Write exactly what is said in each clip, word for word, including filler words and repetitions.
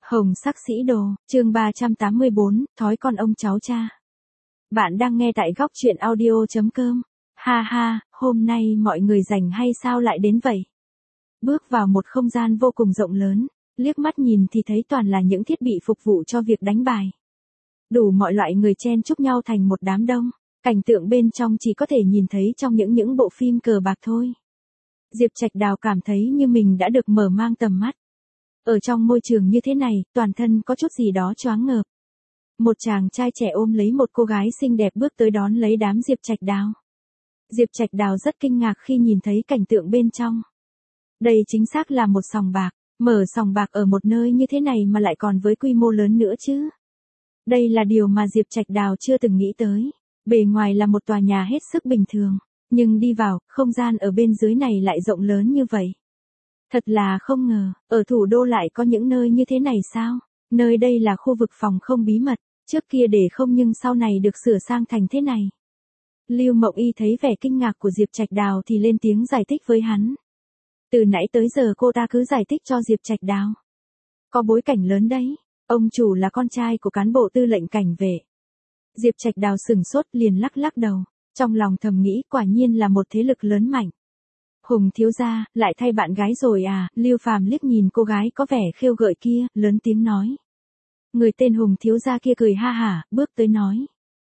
Hồng sắc sĩ đồ, chương ba trăm tám mươi bốn, thói con ông cháu cha. Bạn đang nghe tại góc truyện audio chấm com. Ha ha, hôm nay mọi người rảnh hay sao lại đến vậy? Bước vào một không gian vô cùng rộng lớn, liếc mắt nhìn thì thấy toàn là những thiết bị phục vụ cho việc đánh bài. Đủ mọi loại người chen chúc nhau thành một đám đông, cảnh tượng bên trong chỉ có thể nhìn thấy trong những những bộ phim cờ bạc thôi. Diệp Trạch Đào cảm thấy như mình đã được mở mang tầm mắt. Ở trong môi trường như thế này, toàn thân có chút gì đó choáng ngợp. Một chàng trai trẻ ôm lấy một cô gái xinh đẹp bước tới đón lấy đám Diệp Trạch Đào. Diệp Trạch Đào rất kinh ngạc khi nhìn thấy cảnh tượng bên trong. Đây chính xác là một sòng bạc, mở sòng bạc ở một nơi như thế này mà lại còn với quy mô lớn nữa chứ. Đây là điều mà Diệp Trạch Đào chưa từng nghĩ tới. Bề ngoài là một tòa nhà hết sức bình thường, nhưng đi vào, không gian ở bên dưới này lại rộng lớn như vậy. Thật là không ngờ, ở thủ đô lại có những nơi như thế này sao? Nơi đây là khu vực phòng không bí mật, trước kia để không nhưng sau này được sửa sang thành thế này. Lưu Mộng Y thấy vẻ kinh ngạc của Diệp Trạch Đào thì lên tiếng giải thích với hắn. Từ nãy tới giờ cô ta cứ giải thích cho Diệp Trạch Đào. Có bối cảnh lớn đấy, ông chủ là con trai của cán bộ tư lệnh cảnh vệ. Diệp Trạch Đào sửng sốt liền lắc lắc đầu, trong lòng thầm nghĩ quả nhiên là một thế lực lớn mạnh. Hùng thiếu gia, lại thay bạn gái rồi à? Lưu Phàm liếc nhìn cô gái có vẻ khêu gợi kia, lớn tiếng nói. Người tên Hùng thiếu gia kia cười ha hả, bước tới nói.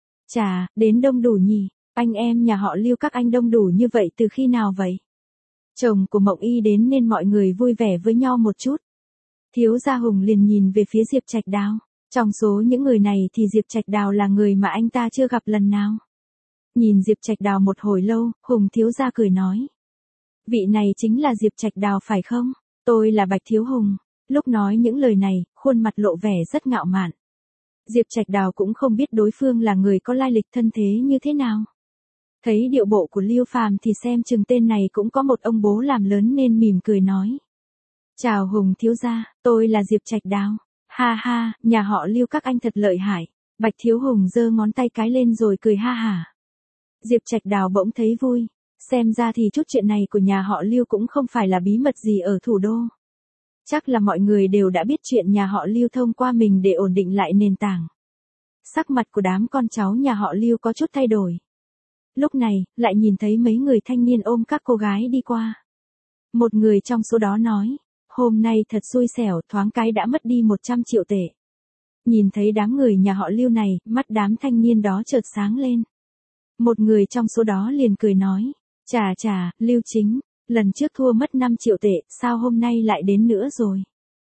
Chà, đến đông đủ nhỉ, anh em nhà họ Lưu các anh đông đủ như vậy từ khi nào vậy? Chồng của Mộng Y đến nên mọi người vui vẻ với nhau một chút. Thiếu gia Hùng liền nhìn về phía Diệp Trạch Đào. Trong số những người này thì Diệp Trạch Đào là người mà anh ta chưa gặp lần nào. Nhìn Diệp Trạch Đào một hồi lâu, Hùng thiếu gia cười nói. Vị này chính là Diệp Trạch Đào phải không? Tôi là Bạch Thiếu Hùng. Lúc nói những lời này, khuôn mặt lộ vẻ rất ngạo mạn. Diệp Trạch Đào cũng không biết đối phương là người có lai lịch thân thế như thế nào. Thấy điệu bộ của Lưu Phàm thì xem chừng tên này cũng có một ông bố làm lớn nên mỉm cười nói. Chào Hùng thiếu gia, tôi là Diệp Trạch Đào. Ha ha, nhà họ Lưu các anh thật lợi hại. Bạch Thiếu Hùng giơ ngón tay cái lên rồi cười ha hả. Diệp Trạch Đào bỗng thấy vui. Xem ra thì chút chuyện này của nhà họ Lưu cũng không phải là bí mật gì ở thủ đô. Chắc là mọi người đều đã biết chuyện nhà họ Lưu thông qua mình để ổn định lại nền tảng. Sắc mặt của đám con cháu nhà họ Lưu có chút thay đổi. Lúc này, lại nhìn thấy mấy người thanh niên ôm các cô gái đi qua. Một người trong số đó nói, hôm nay thật xui xẻo, thoáng cái đã mất đi một trăm triệu tệ. Nhìn thấy đám người nhà họ Lưu này, mắt đám thanh niên đó chợt sáng lên. Một người trong số đó liền cười nói. Chà chà, Lưu Chính, lần trước thua mất năm triệu tệ, sao hôm nay lại đến nữa rồi?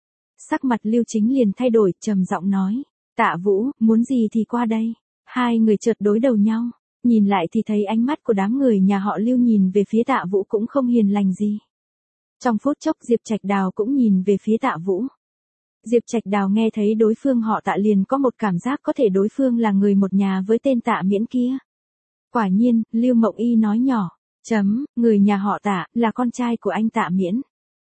Sắc mặt Lưu Chính liền thay đổi, trầm giọng nói, Tạ Vũ, muốn gì thì qua đây. Hai người chợt đối đầu nhau, nhìn lại thì thấy ánh mắt của đám người nhà họ Lưu nhìn về phía Tạ Vũ cũng không hiền lành gì. Trong phút chốc Diệp Trạch Đào cũng nhìn về phía Tạ Vũ. Diệp Trạch Đào nghe thấy đối phương họ Tạ liền có một cảm giác có thể đối phương là người một nhà với tên Tạ Miễn kia. Quả nhiên, Lưu Mộng Y nói nhỏ. Chấm, người nhà họ Tạ, là con trai của anh Tạ Miễn.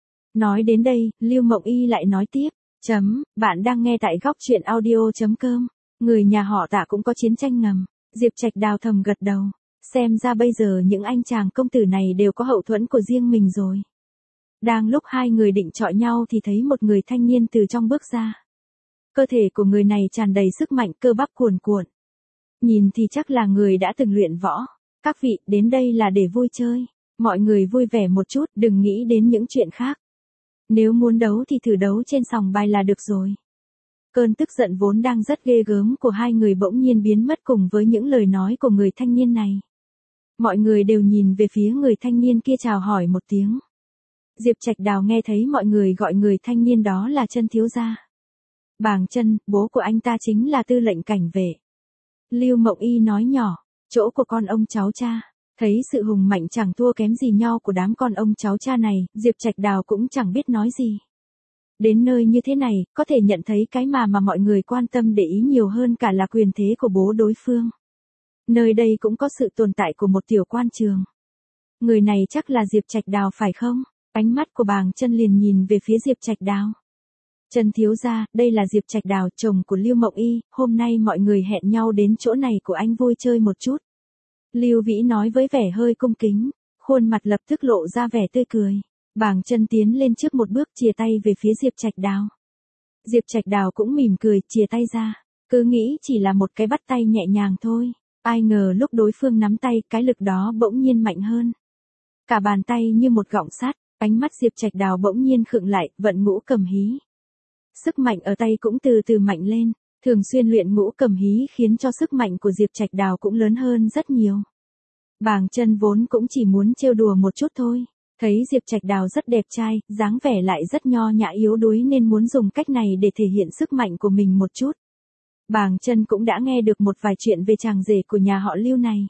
Nói đến đây, Lưu Mộng Y lại nói tiếp. Chấm, bạn đang nghe tại góc truyện audio chấm com. Người nhà họ Tạ cũng có chiến tranh ngầm. Diệp Trạch Đào thầm gật đầu. Xem ra bây giờ những anh chàng công tử này đều có hậu thuẫn của riêng mình rồi. Đang lúc hai người định chọi nhau thì thấy một người thanh niên từ trong bước ra. Cơ thể của người này tràn đầy sức mạnh, cơ bắp cuồn cuộn. Nhìn thì chắc là người đã từng luyện võ. Các vị, đến đây là để vui chơi. Mọi người vui vẻ một chút, đừng nghĩ đến những chuyện khác. Nếu muốn đấu thì thử đấu trên sòng bài là được rồi. Cơn tức giận vốn đang rất ghê gớm của hai người bỗng nhiên biến mất cùng với những lời nói của người thanh niên này. Mọi người đều nhìn về phía người thanh niên kia chào hỏi một tiếng. Diệp Trạch Đào nghe thấy mọi người gọi người thanh niên đó là Chân thiếu gia. Bàng Chân, bố của anh ta chính là tư lệnh cảnh vệ. Lưu Mộng Y nói nhỏ. Chỗ của con ông cháu cha, thấy sự hùng mạnh chẳng thua kém gì nhau của đám con ông cháu cha này, Diệp Trạch Đào cũng chẳng biết nói gì. Đến nơi như thế này, có thể nhận thấy cái mà mà mọi người quan tâm để ý nhiều hơn cả là quyền thế của bố đối phương. Nơi đây cũng có sự tồn tại của một tiểu quan trường. Người này chắc là Diệp Trạch Đào phải không? Ánh mắt của Bàng Chân liền nhìn về phía Diệp Trạch Đào. Chân thiếu gia, đây là Diệp Trạch Đào, chồng của Lưu Mộng Y, hôm nay mọi người hẹn nhau đến chỗ này của anh vui chơi một chút. Lưu Vĩ nói với vẻ hơi cung kính, khuôn mặt lập tức lộ ra vẻ tươi cười. Bàng Chân tiến lên trước một bước chìa tay về phía Diệp Trạch Đào. Diệp Trạch Đào cũng mỉm cười, chìa tay ra. Cứ nghĩ chỉ là một cái bắt tay nhẹ nhàng thôi. Ai ngờ lúc đối phương nắm tay, cái lực đó bỗng nhiên mạnh hơn. Cả bàn tay như một gọng sắt, ánh mắt Diệp Trạch Đào bỗng nhiên khựng lại, vận ngũ cầm hí. Sức mạnh ở tay cũng từ từ mạnh lên. Thường xuyên luyện ngũ cầm hí khiến cho sức mạnh của Diệp Trạch Đào cũng lớn hơn rất nhiều. Bàng Chân vốn cũng chỉ muốn trêu đùa một chút thôi. Thấy Diệp Trạch Đào rất đẹp trai, dáng vẻ lại rất nho nhã yếu đuối nên muốn dùng cách này để thể hiện sức mạnh của mình một chút. Bàng Chân cũng đã nghe được một vài chuyện về chàng rể của nhà họ Lưu này.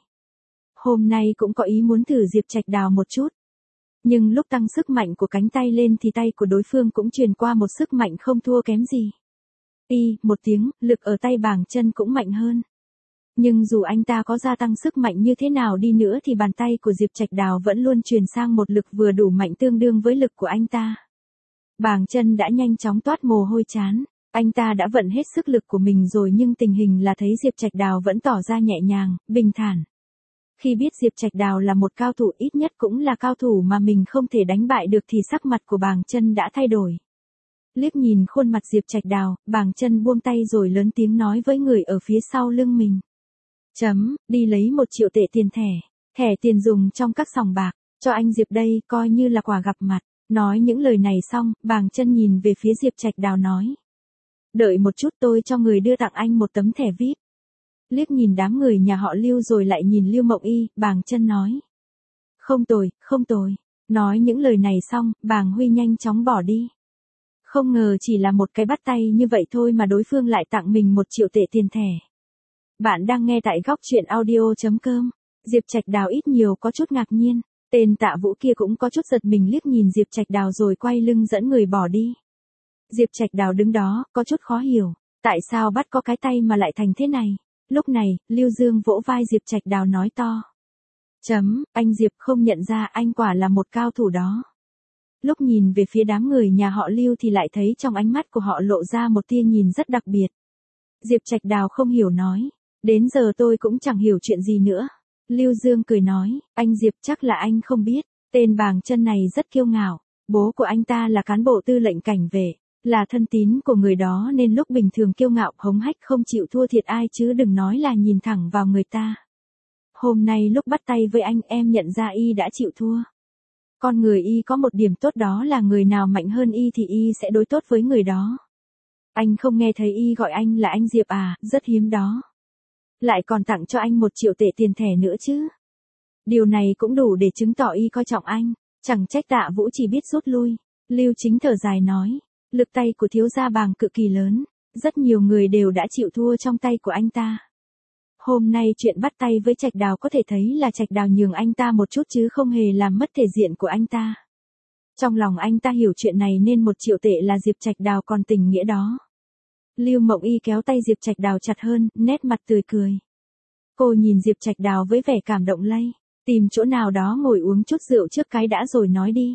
Hôm nay cũng có ý muốn thử Diệp Trạch Đào một chút. Nhưng lúc tăng sức mạnh của cánh tay lên thì tay của đối phương cũng truyền qua một sức mạnh không thua kém gì. Y, một tiếng, lực ở tay Bàng Chân cũng mạnh hơn. Nhưng dù anh ta có gia tăng sức mạnh như thế nào đi nữa thì bàn tay của Diệp Trạch Đào vẫn luôn truyền sang một lực vừa đủ mạnh tương đương với lực của anh ta. Bàng Chân đã nhanh chóng toát mồ hôi trán. Anh ta đã vận hết sức lực của mình rồi nhưng tình hình là thấy Diệp Trạch Đào vẫn tỏ ra nhẹ nhàng, bình thản. Khi biết Diệp Trạch Đào là một cao thủ ít nhất cũng là cao thủ mà mình không thể đánh bại được thì sắc mặt của Bàng Chân đã thay đổi. Liếc nhìn khuôn mặt Diệp Trạch Đào, Bàng Chân buông tay rồi lớn tiếng nói với người ở phía sau lưng mình. Chấm, đi lấy một triệu tệ tiền thẻ, thẻ tiền dùng trong các sòng bạc, cho anh Diệp đây coi như là quà gặp mặt. Nói những lời này xong, Bàng Chân nhìn về phía Diệp Trạch Đào nói. Đợi một chút tôi cho người đưa tặng anh một tấm thẻ vi ai pi. Liếc nhìn đám người nhà họ Lưu rồi lại nhìn Lưu Mộng Y, Bàng Chân nói. Không tồi, không tồi. Nói những lời này xong, Bàng Huy nhanh chóng bỏ đi. Không ngờ chỉ là một cái bắt tay như vậy thôi mà đối phương lại tặng mình một triệu tệ tiền thẻ. Bạn đang nghe tại góc truyện audio chấm com. Diệp Trạch Đào ít nhiều có chút ngạc nhiên. Tên Tạ Vũ kia cũng có chút giật mình liếc nhìn Diệp Trạch Đào rồi quay lưng dẫn người bỏ đi. Diệp Trạch Đào đứng đó, có chút khó hiểu. Tại sao bắt có cái tay mà lại thành thế này? Lúc này, Lưu Dương vỗ vai Diệp Trạch Đào nói to. Chấm, anh Diệp không nhận ra anh quả là một cao thủ đó. Lúc nhìn về phía đám người nhà họ Lưu thì lại thấy trong ánh mắt của họ lộ ra một tia nhìn rất đặc biệt. Diệp Trạch Đào không hiểu nói. Đến giờ tôi cũng chẳng hiểu chuyện gì nữa. Lưu Dương cười nói, anh Diệp chắc là anh không biết. Tên Bàng Chân này rất kiêu ngạo. Bố của anh ta là cán bộ tư lệnh cảnh vệ. Là thân tín của người đó nên lúc bình thường kiêu ngạo hống hách không chịu thua thiệt ai chứ đừng nói là nhìn thẳng vào người ta. Hôm nay lúc bắt tay với anh em nhận ra y đã chịu thua. Con người y có một điểm tốt đó là người nào mạnh hơn y thì y sẽ đối tốt với người đó. Anh không nghe thấy y gọi anh là anh Diệp à, rất hiếm đó. Lại còn tặng cho anh một triệu tệ tiền thẻ nữa chứ. Điều này cũng đủ để chứng tỏ y coi trọng anh, chẳng trách Tạ Vũ chỉ biết rút lui. Lưu Chính thở dài nói, lực tay của thiếu gia Bàng cực kỳ lớn, rất nhiều người đều đã chịu thua trong tay của anh ta. Hôm nay chuyện bắt tay với Trạch Đào có thể thấy là Trạch Đào nhường anh ta một chút chứ không hề làm mất thể diện của anh ta. Trong lòng anh ta hiểu chuyện này nên một triệu tệ là Diệp Trạch Đào còn tình nghĩa đó. Lưu Mộng Y kéo tay Diệp Trạch Đào chặt hơn, nét mặt tươi cười. Cô nhìn Diệp Trạch Đào với vẻ cảm động lây, tìm chỗ nào đó ngồi uống chút rượu trước cái đã rồi nói đi.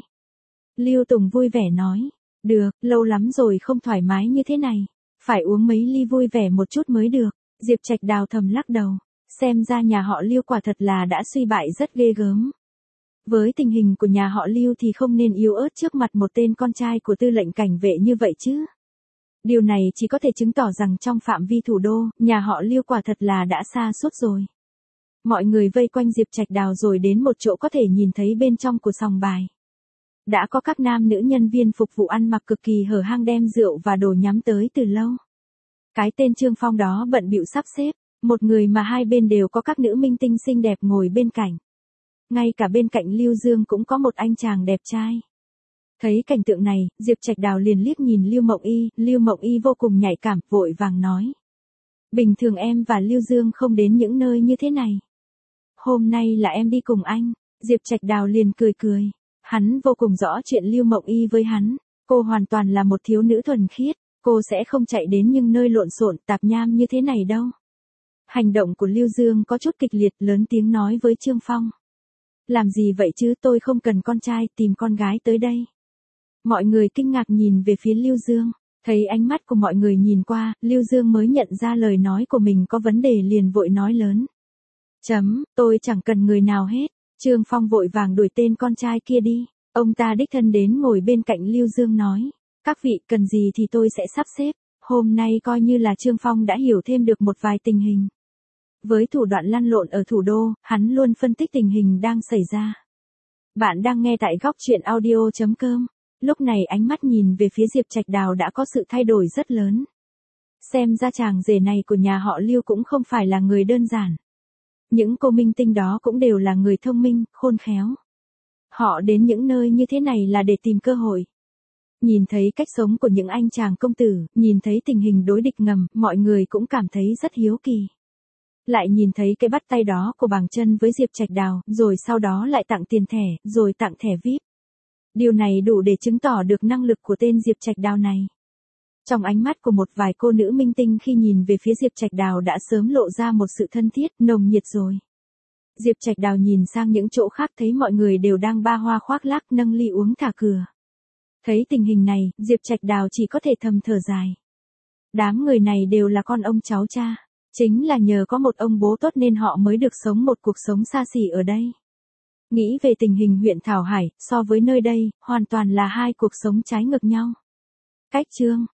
Lưu Tùng vui vẻ nói, được, lâu lắm rồi không thoải mái như thế này, phải uống mấy ly vui vẻ một chút mới được. Diệp Trạch Đào thầm lắc đầu, xem ra nhà họ Lưu quả thật là đã suy bại rất ghê gớm. Với tình hình của nhà họ Lưu thì không nên yếu ớt trước mặt một tên con trai của tư lệnh cảnh vệ như vậy chứ. Điều này chỉ có thể chứng tỏ rằng trong phạm vi thủ đô, nhà họ Lưu quả thật là đã sa sút rồi. Mọi người vây quanh Diệp Trạch Đào rồi đến một chỗ có thể nhìn thấy bên trong của sòng bài. Đã có các nam nữ nhân viên phục vụ ăn mặc cực kỳ hở hang đem rượu và đồ nhắm tới từ lâu. Cái tên Trương Phong đó bận bịu sắp xếp, một người mà hai bên đều có các nữ minh tinh xinh đẹp ngồi bên cạnh. Ngay cả bên cạnh Lưu Dương cũng có một anh chàng đẹp trai. Thấy cảnh tượng này, Diệp Trạch Đào liền liếc nhìn Lưu Mộng Y, Lưu Mộng Y vô cùng nhạy cảm, vội vàng nói. Bình thường em và Lưu Dương không đến những nơi như thế này. Hôm nay là em đi cùng anh. Diệp Trạch Đào liền cười cười. Hắn vô cùng rõ chuyện Lưu Mộng Y với hắn. Cô hoàn toàn là một thiếu nữ thuần khiết. Cô sẽ không chạy đến những nơi lộn xộn tạp nham như thế này đâu. Hành động của Lưu Dương có chút kịch liệt, lớn tiếng nói với Trương Phong. Làm gì vậy chứ, tôi không cần con trai, tìm con gái tới đây. Mọi người kinh ngạc nhìn về phía Lưu Dương. Thấy ánh mắt của mọi người nhìn qua, Lưu Dương mới nhận ra lời nói của mình có vấn đề liền vội nói lớn. Chấm, tôi chẳng cần người nào hết. Trương Phong vội vàng đuổi tên con trai kia đi. Ông ta đích thân đến ngồi bên cạnh Lưu Dương nói. Các vị cần gì thì tôi sẽ sắp xếp. Hôm nay coi như là Trương Phong đã hiểu thêm được một vài tình hình. Với thủ đoạn lăn lộn ở thủ đô, hắn luôn phân tích tình hình đang xảy ra. Bạn đang nghe tại góc truyện audio chấm com. Lúc này ánh mắt nhìn về phía Diệp Trạch Đào đã có sự thay đổi rất lớn. Xem ra chàng rể này của nhà họ Lưu cũng không phải là người đơn giản. Những cô minh tinh đó cũng đều là người thông minh, khôn khéo. Họ đến những nơi như thế này là để tìm cơ hội. Nhìn thấy cách sống của những anh chàng công tử, nhìn thấy tình hình đối địch ngầm, mọi người cũng cảm thấy rất hiếu kỳ. Lại nhìn thấy cái bắt tay đó của Bàng Chân với Diệp Trạch Đào, rồi sau đó lại tặng tiền thẻ, rồi tặng thẻ vi ai pi. Điều này đủ để chứng tỏ được năng lực của tên Diệp Trạch Đào này. Trong ánh mắt của một vài cô nữ minh tinh khi nhìn về phía Diệp Trạch Đào đã sớm lộ ra một sự thân thiết, nồng nhiệt rồi. Diệp Trạch Đào nhìn sang những chỗ khác thấy mọi người đều đang ba hoa khoác lác nâng ly uống thả cửa. Thấy tình hình này, Diệp Trạch Đào chỉ có thể thầm thở dài. Đám người này đều là con ông cháu cha. Chính là nhờ có một ông bố tốt nên họ mới được sống một cuộc sống xa xỉ ở đây. Nghĩ về tình hình huyện Thảo Hải, so với nơi đây, hoàn toàn là hai cuộc sống trái ngược nhau. Cách chương